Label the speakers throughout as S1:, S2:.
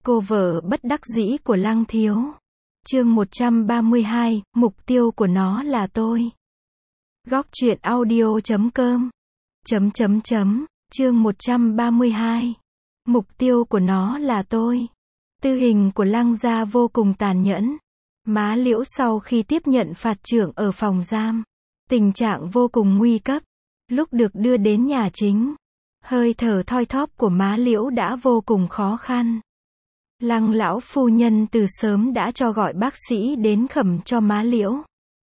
S1: Cô vợ bất đắc dĩ của Lăng Thiếu. Chương 132, mục tiêu của nó là tôi. Góc truyện audio.com. Chương 132. Mục tiêu của nó là tôi. Tư hình của Lăng gia vô cùng tàn nhẫn. Má Liễu sau khi tiếp nhận phạt trưởng ở phòng giam, tình trạng vô cùng nguy cấp. Lúc được đưa đến nhà chính, hơi thở thoi thóp của má Liễu đã vô cùng khó khăn. Lăng lão phu nhân từ sớm đã cho gọi bác sĩ đến khẩm cho má Liễu.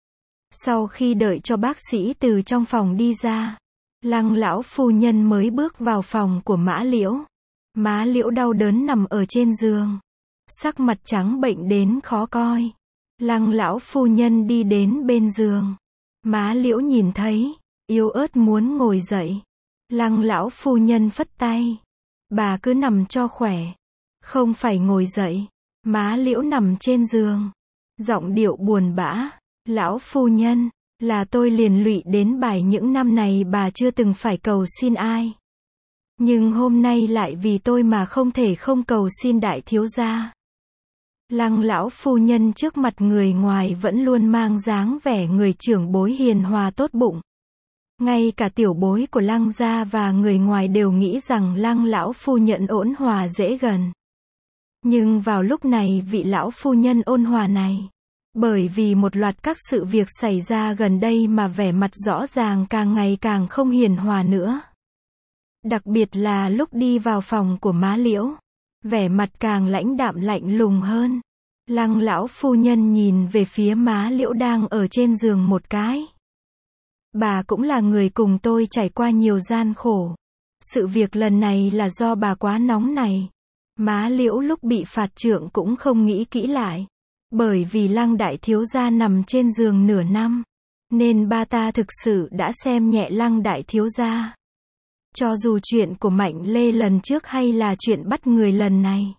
S1: Sau khi đợi cho bác sĩ từ trong phòng đi ra, Lăng lão phu nhân mới bước vào phòng của má Liễu. Má Liễu đau đớn nằm ở trên giường, sắc mặt trắng bệnh đến khó coi. Lăng lão phu nhân đi đến bên giường. Má Liễu nhìn thấy, yếu ớt muốn ngồi dậy. Lăng lão phu nhân phất tay. Bà cứ nằm cho khỏe, không phải ngồi dậy. Má Liễu nằm trên giường, giọng điệu buồn bã. Lão phu nhân, là tôi liền lụy đến bài những năm này bà chưa từng phải cầu xin ai. Nhưng hôm nay lại vì tôi mà không thể không cầu xin đại thiếu gia. Lăng lão phu nhân trước mặt người ngoài vẫn luôn mang dáng vẻ người trưởng bối hiền hòa tốt bụng. Ngay cả tiểu bối của Lăng gia và người ngoài đều nghĩ rằng Lăng lão phu nhân ôn hòa dễ gần. Nhưng vào lúc này vị lão phu nhân ôn hòa này, bởi vì một loạt các sự việc xảy ra gần đây mà vẻ mặt rõ ràng càng ngày càng không hiền hòa nữa. Đặc biệt là lúc đi vào phòng của má Liễu, vẻ mặt càng lãnh đạm lạnh lùng hơn. Lăng lão phu nhân nhìn về phía má Liễu đang ở trên giường một cái. Bà cũng là người cùng tôi trải qua nhiều gian khổ. Sự việc lần này là do bà quá nóng này. Má Liễu lúc bị phạt trưởng cũng không nghĩ kỹ lại. Bởi vì Lăng đại thiếu gia nằm trên giường nửa năm, nên ba ta thực sự đã xem nhẹ Lăng đại thiếu gia. Cho dù chuyện của Mạnh Lê lần trước hay là chuyện bắt người lần này,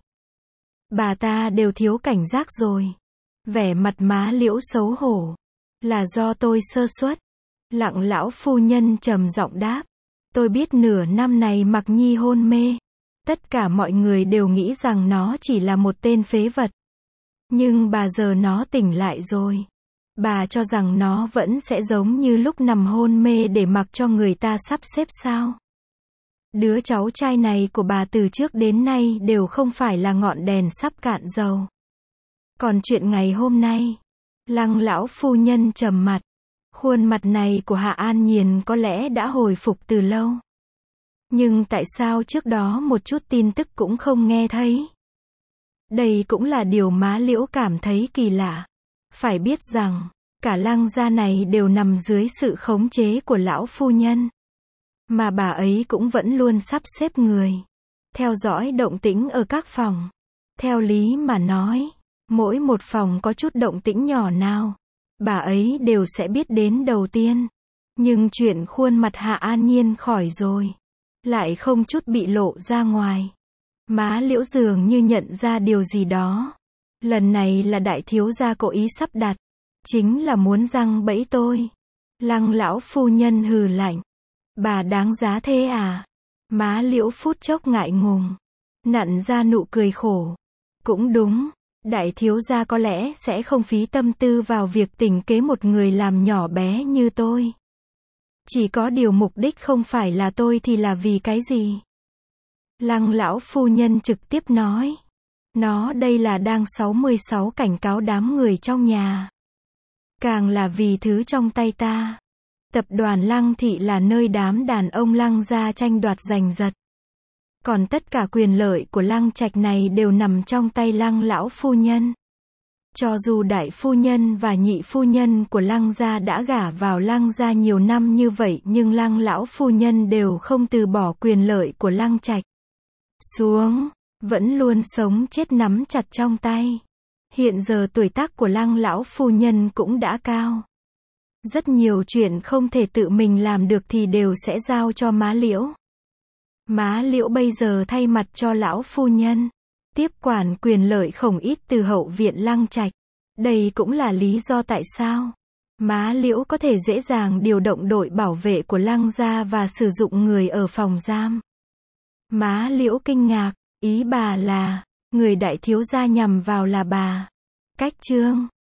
S1: bà ta đều thiếu cảnh giác rồi. Vẻ mặt má Liễu xấu hổ. Là do tôi sơ suất. Lăng lão phu nhân trầm giọng đáp. Tôi biết nửa năm này Mặc Nhi hôn mê, tất cả mọi người đều nghĩ rằng nó chỉ là một tên phế vật. Nhưng bà giờ nó tỉnh lại rồi. Bà cho rằng nó vẫn sẽ giống như lúc nằm hôn mê để mặc cho người ta sắp xếp sao? Đứa cháu trai này của bà từ trước đến nay đều không phải là ngọn đèn sắp cạn dầu. Còn chuyện ngày hôm nay, Lăng lão phu nhân trầm mặt. Khuôn mặt này của Hạ An Nhiên có lẽ đã hồi phục từ lâu. Nhưng tại sao trước đó một chút tin tức cũng không nghe thấy? Đây cũng là điều má Liễu cảm thấy kỳ lạ. Phải biết rằng, cả Lăng gia này đều nằm dưới sự khống chế của lão phu nhân. Mà bà ấy cũng vẫn luôn sắp xếp người theo dõi động tĩnh ở các phòng. Theo lý mà nói, mỗi một phòng có chút động tĩnh nhỏ nào, bà ấy đều sẽ biết đến đầu tiên. Nhưng chuyện khuôn mặt Hạ An Nhiên khỏi rồi, lại không chút bị lộ ra ngoài. Má Liễu dường như nhận ra điều gì đó. Lần này là đại thiếu gia cố ý sắp đặt, chính là muốn giăng bẫy tôi. Lăng lão phu nhân hừ lạnh. Bà đáng giá thế à? Má Liễu phút chốc ngại ngùng, nặn ra nụ cười khổ. Cũng đúng, đại thiếu gia có lẽ sẽ không phí tâm tư vào việc tính kế một người làm nhỏ bé như tôi. Chỉ có điều mục đích không phải là tôi thì là vì cái gì? Lăng lão phu nhân trực tiếp nói. Nó đây là đang 66 cảnh cáo đám người trong nhà. Càng là vì thứ trong tay ta. Tập đoàn Lăng thị là nơi đám đàn ông Lăng gia tranh đoạt giành giật. Còn tất cả quyền lợi của Lăng trạch này đều nằm trong tay Lăng lão phu nhân. Cho dù đại phu nhân và nhị phu nhân của Lăng gia đã gả vào Lăng gia nhiều năm như vậy, nhưng Lăng lão phu nhân đều không từ bỏ quyền lợi của Lăng trạch xuống, vẫn luôn sống chết nắm chặt trong tay. Hiện giờ tuổi tác của Lăng lão phu nhân cũng đã cao. Rất nhiều chuyện không thể tự mình làm được thì đều sẽ giao cho má Liễu. Má Liễu bây giờ thay mặt cho lão phu nhân, tiếp quản quyền lợi không ít từ hậu viện Lăng trạch. Đây cũng là lý do tại sao má Liễu có thể dễ dàng điều động đội bảo vệ của Lăng gia và sử dụng người ở phòng giam. Má Liễu kinh ngạc, ý bà là, Người đại thiếu gia nhằm vào là bà. Cách chương